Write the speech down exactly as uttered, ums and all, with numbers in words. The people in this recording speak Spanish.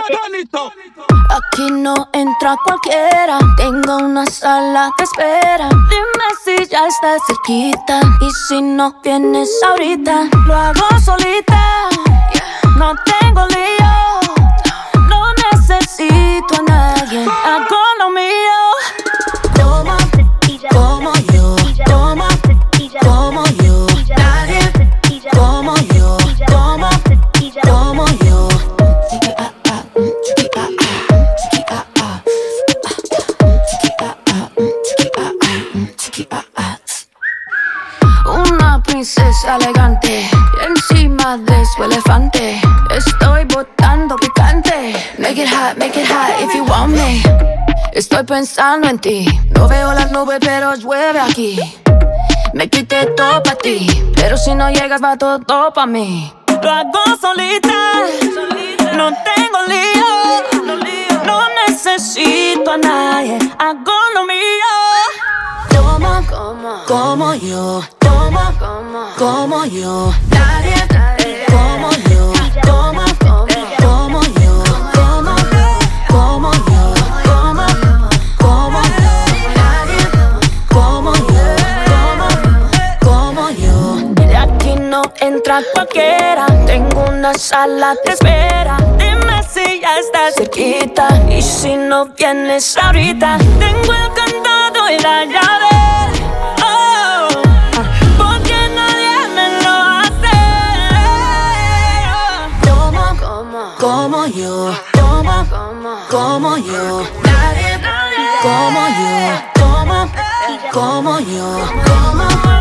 Aquí no entra cualquiera, tengo una sala de espera. Dime si ya estás cerquita, y si no vienes ahorita, lo hago solita. No tengo lío, no necesito a nadie, hago lo mío. Toma, como yo, toma, como yo, nadie como yo, toma, como yo. Una princesa elegante, encima de su elefante. Estoy botando picante. Make it hot, make it hot if you want me. Estoy pensando en ti. No veo las nubes, pero llueve aquí. Me quité todo pa' ti, pero si no llegas va todo pa' mí. Lo hago solita, no tengo lío, no necesito a nadie, hago lo mío. Toma, como yo, toma, como yo, nadie como yo, toma, como yo, toma, como yo, toma, como yo, nadie como yo, toma, como yo. De aquí no entra cualquiera, tengo una sala de espera. Dime si ya estás cerquita, y si no vienes ahorita, tengo el candado y la llave. Oh, porque nadie me lo hace. Toma, como yo, toma, como yo, nadie como yo, toma, como yo, toma.